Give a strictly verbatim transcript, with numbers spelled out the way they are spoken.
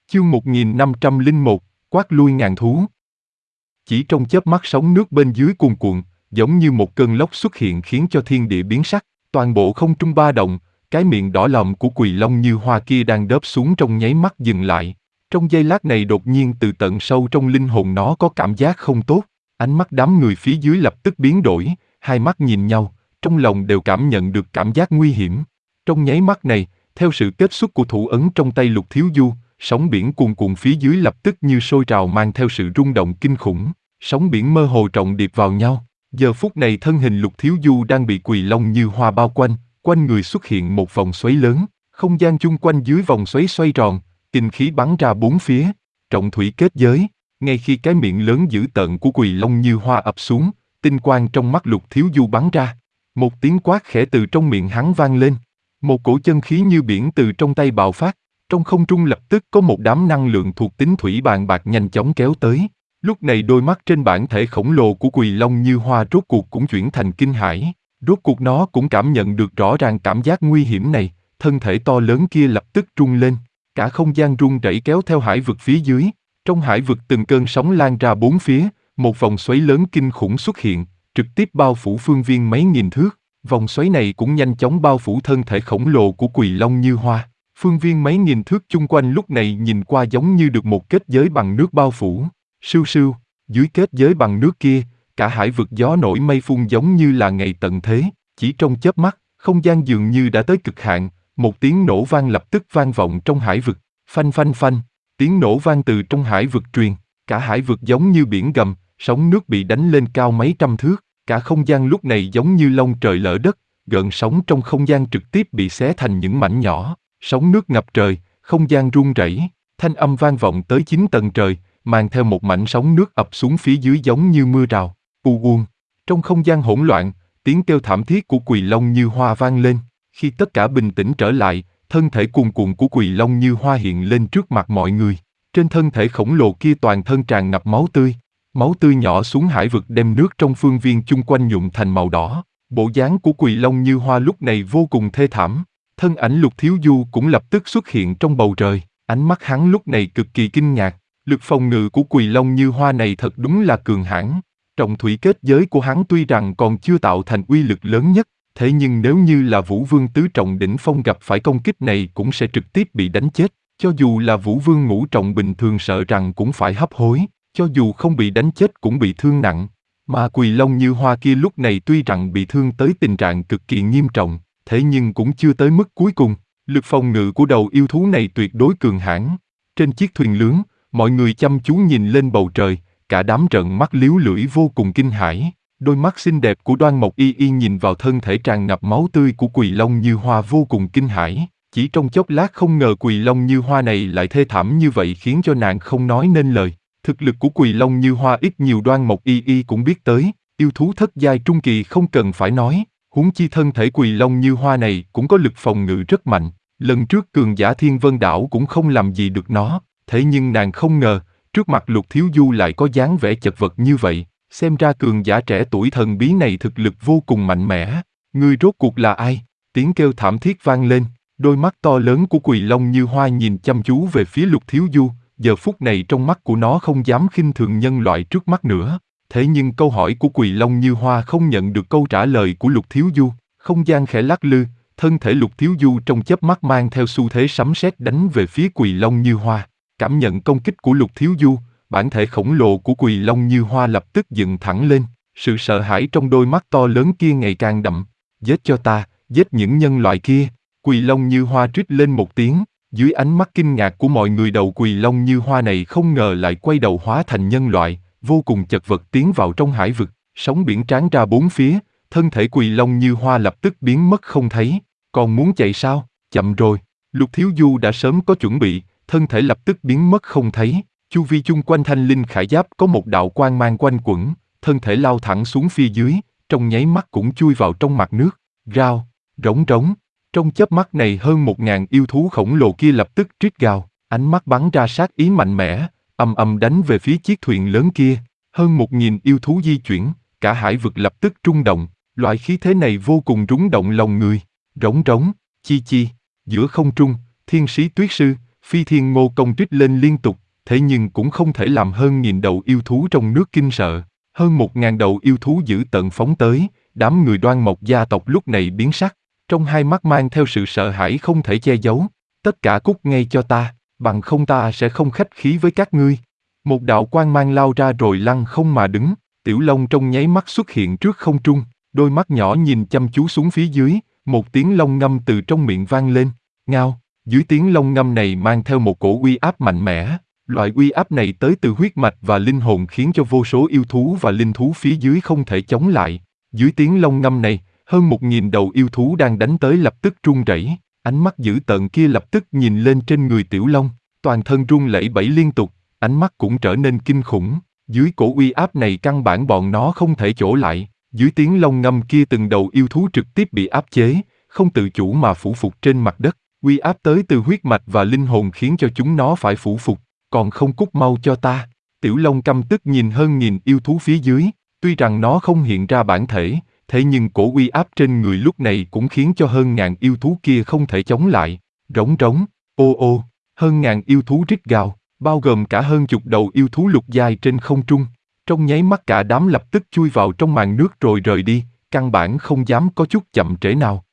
Chương một nghìn năm trăm lẻ một, quát lui ngàn thú. Chỉ trong chớp mắt sóng nước bên dưới cuồn cuộn, giống như một cơn lốc xuất hiện khiến cho thiên địa biến sắc, toàn bộ không trung ba động, cái miệng đỏ lòm của Quỳ Long Như Hoa kia đang đớp xuống trong nháy mắt dừng lại. Trong giây lát này đột nhiên từ tận sâu trong linh hồn nó có cảm giác không tốt, ánh mắt đám người phía dưới lập tức biến đổi, hai mắt nhìn nhau, trong lòng đều cảm nhận được cảm giác nguy hiểm. Trong nháy mắt này, theo sự kết xuất của thủ ấn trong tay Lục Thiếu Du, sóng biển cuồn cuộn phía dưới lập tức như sôi trào mang theo sự rung động kinh khủng, sóng biển mơ hồ trọng điệp vào nhau. Giờ phút này thân hình Lục Thiếu Du đang bị Quỳ Long Như Hoa bao quanh, quanh người xuất hiện một vòng xoáy lớn, không gian chung quanh dưới vòng xoáy xoay tròn, kinh khí bắn ra bốn phía, trọng thủy kết giới. Ngay khi cái miệng lớn dữ tợn của Quỳ Long Như Hoa ập xuống, tinh quang trong mắt Lục Thiếu Du bắn ra, một tiếng quát khẽ từ trong miệng hắn vang lên, một cổ chân khí như biển từ trong tay bạo phát. Trong không trung lập tức có một đám năng lượng thuộc tính thủy bàn bạc nhanh chóng kéo tới. Lúc này đôi mắt trên bản thể khổng lồ của Quỳ Long Như Hoa rốt cuộc cũng chuyển thành kinh hãi. Rốt cuộc nó cũng cảm nhận được rõ ràng cảm giác nguy hiểm này, thân thể to lớn kia lập tức rung lên. Cả không gian rung rẩy kéo theo hải vực phía dưới. Trong hải vực từng cơn sóng lan ra bốn phía, một vòng xoáy lớn kinh khủng xuất hiện, trực tiếp bao phủ phương viên mấy nghìn thước. Vòng xoáy này cũng nhanh chóng bao phủ thân thể khổng lồ của Quỳ Long Như Hoa. Phương viên mấy nghìn thước chung quanh lúc này nhìn qua giống như được một kết giới bằng nước bao phủ. Sưu sưu, dưới kết giới bằng nước kia, cả hải vực gió nổi mây phun giống như là ngày tận thế. Chỉ trong chớp mắt, không gian dường như đã tới cực hạn, một tiếng nổ vang lập tức vang vọng trong hải vực. Phanh phanh phanh, tiếng nổ vang từ trong hải vực truyền, cả hải vực giống như biển gầm, sóng nước bị đánh lên cao mấy trăm thước. Cả không gian lúc này giống như lông trời lở đất, gợn sóng trong không gian trực tiếp bị xé thành những mảnh nhỏ. Sóng nước ngập trời, không gian rung rẩy, thanh âm vang vọng tới chín tầng trời, mang theo một mảnh sóng nước ập xuống phía dưới giống như mưa rào. U uông. Trong không gian hỗn loạn, tiếng kêu thảm thiết của Quỳ Long Như Hoa vang lên. Khi tất cả bình tĩnh trở lại, thân thể cuồn cuộn của Quỳ Long Như Hoa hiện lên trước mặt mọi người. Trên thân thể khổng lồ kia toàn thân tràn ngập máu tươi. Máu tươi nhỏ xuống hải vực đem nước trong phương viên chung quanh nhuộm thành màu đỏ. Bộ dáng của Quỳ Long Như Hoa lúc này vô cùng thê thảm. Thân ảnh Lục Thiếu Du cũng lập tức xuất hiện trong bầu trời, ánh mắt hắn lúc này cực kỳ kinh ngạc. Lực phòng ngự của Quỳ Long Như Hoa này thật đúng là cường hãn. Trọng thủy kết giới của hắn tuy rằng còn chưa tạo thành uy lực lớn nhất, thế nhưng nếu như là Vũ Vương tứ trọng đỉnh phong gặp phải công kích này cũng sẽ trực tiếp bị đánh chết. Cho dù là Vũ Vương ngũ trọng bình thường sợ rằng cũng phải hấp hối, cho dù không bị đánh chết cũng bị thương nặng. Mà Quỳ Long Như Hoa kia lúc này tuy rằng bị thương tới tình trạng cực kỳ nghiêm trọng, thế nhưng cũng chưa tới mức cuối cùng. Lực phòng ngự của đầu yêu thú này tuyệt đối cường hãn. Trên chiếc thuyền lớn, mọi người chăm chú nhìn lên bầu trời, cả đám trợn mắt líu lưỡi vô cùng kinh hãi. Đôi mắt xinh đẹp của Đoan Mộc Y Y nhìn vào thân thể tràn ngập máu tươi của Quỳ Long Như Hoa vô cùng kinh hãi. Chỉ trong chốc lát không ngờ Quỳ Long Như Hoa này lại thê thảm như vậy khiến cho nàng không nói nên lời. Thực lực của Quỳ Long Như Hoa ít nhiều Đoan Mộc Y Y cũng biết tới, yêu thú thất giai trung kỳ không cần phải nói. Huống chi thân thể Quỳ Long Như Hoa này cũng có lực phòng ngự rất mạnh. Lần trước cường giả Thiên Vân Đảo cũng không làm gì được nó. Thế nhưng nàng không ngờ, trước mặt Lục Thiếu Du lại có dáng vẻ chật vật như vậy. Xem ra cường giả trẻ tuổi thần bí này thực lực vô cùng mạnh mẽ. Ngươi rốt cuộc là ai? Tiếng kêu thảm thiết vang lên. Đôi mắt to lớn của Quỳ Long Như Hoa nhìn chăm chú về phía Lục Thiếu Du. Giờ phút này trong mắt của nó không dám khinh thường nhân loại trước mắt nữa. Thế nhưng câu hỏi của Quỳ Long Như Hoa không nhận được câu trả lời của Lục Thiếu Du. Không gian khẽ lắc lư, thân thể Lục Thiếu Du trong chớp mắt mang theo xu thế sấm sét đánh về phía Quỳ Long Như Hoa. Cảm nhận công kích của Lục Thiếu Du, bản thể khổng lồ của Quỳ Long Như Hoa lập tức dựng thẳng lên. Sự sợ hãi trong đôi mắt to lớn kia ngày càng đậm. Giết cho ta, giết những nhân loại kia. Quỳ Long Như Hoa rít lên một tiếng. Dưới ánh mắt kinh ngạc của mọi người đầu Quỳ Long Như Hoa này không ngờ lại quay đầu hóa thành nhân loại, vô cùng chật vật tiến vào trong hải vực, sóng biển tràn ra bốn phía, thân thể Quỳ Long Như Hoa lập tức biến mất không thấy. Còn muốn chạy sao? Chậm rồi. Lục Thiếu Du đã sớm có chuẩn bị, thân thể lập tức biến mất không thấy. Chu vi chung quanh thanh linh khải giáp có một đạo quang mang quanh quẩn, thân thể lao thẳng xuống phía dưới, trong nháy mắt cũng chui vào trong mặt nước. Rao, rống rống. Trong chớp mắt này hơn một ngàn yêu thú khổng lồ kia lập tức rít gào, ánh mắt bắn ra sát ý mạnh mẽ, ầm ầm đánh về phía chiếc thuyền lớn kia. Hơn một nghìn yêu thú di chuyển, cả hải vực lập tức rung động, loại khí thế này vô cùng rung động lòng người. Rống rống, chi chi, giữa không trung, thiên sĩ tuyết sư, Phi Thiên Ngô công trích lên liên tục, thế nhưng cũng không thể làm hơn nghìn đầu yêu thú trong nước kinh sợ. Hơn một ngàn đầu yêu thú dữ tợn phóng tới, đám người Đoan Mộc gia tộc lúc này biến sắc, trong hai mắt mang theo sự sợ hãi không thể che giấu. Tất cả cút ngay cho ta, bằng không ta sẽ không khách khí với các ngươi. Một đạo quang mang lao ra rồi lăng không mà đứng, Tiểu Long trong nháy mắt xuất hiện trước không trung, đôi mắt nhỏ nhìn chăm chú xuống phía dưới, một tiếng long ngâm từ trong miệng vang lên, ngao. Dưới tiếng long ngâm này mang theo một cổ uy áp mạnh mẽ, loại uy áp này tới từ huyết mạch và linh hồn khiến cho vô số yêu thú và linh thú phía dưới không thể chống lại. Dưới tiếng long ngâm này, hơn một nghìn đầu yêu thú đang đánh tới lập tức run rẩy, ánh mắt dữ tợn kia lập tức nhìn lên trên người Tiểu Long, toàn thân run lẩy bẩy liên tục, ánh mắt cũng trở nên kinh khủng. Dưới cổ uy áp này căn bản bọn nó không thể chỗ lại, dưới tiếng long ngâm kia từng đầu yêu thú trực tiếp bị áp chế, không tự chủ mà phủ phục trên mặt đất. Uy áp tới từ huyết mạch và linh hồn khiến cho chúng nó phải phủ phục, còn không cút mau cho ta. Tiểu Long căm tức nhìn hơn nghìn yêu thú phía dưới, tuy rằng nó không hiện ra bản thể, thế nhưng cổ uy áp trên người lúc này cũng khiến cho hơn ngàn yêu thú kia không thể chống lại. Rống rống, ô ô, hơn ngàn yêu thú rít gào, bao gồm cả hơn chục đầu yêu thú lục giai trên không trung. Trong nháy mắt cả đám lập tức chui vào trong màn nước rồi rời đi, căn bản không dám có chút chậm trễ nào.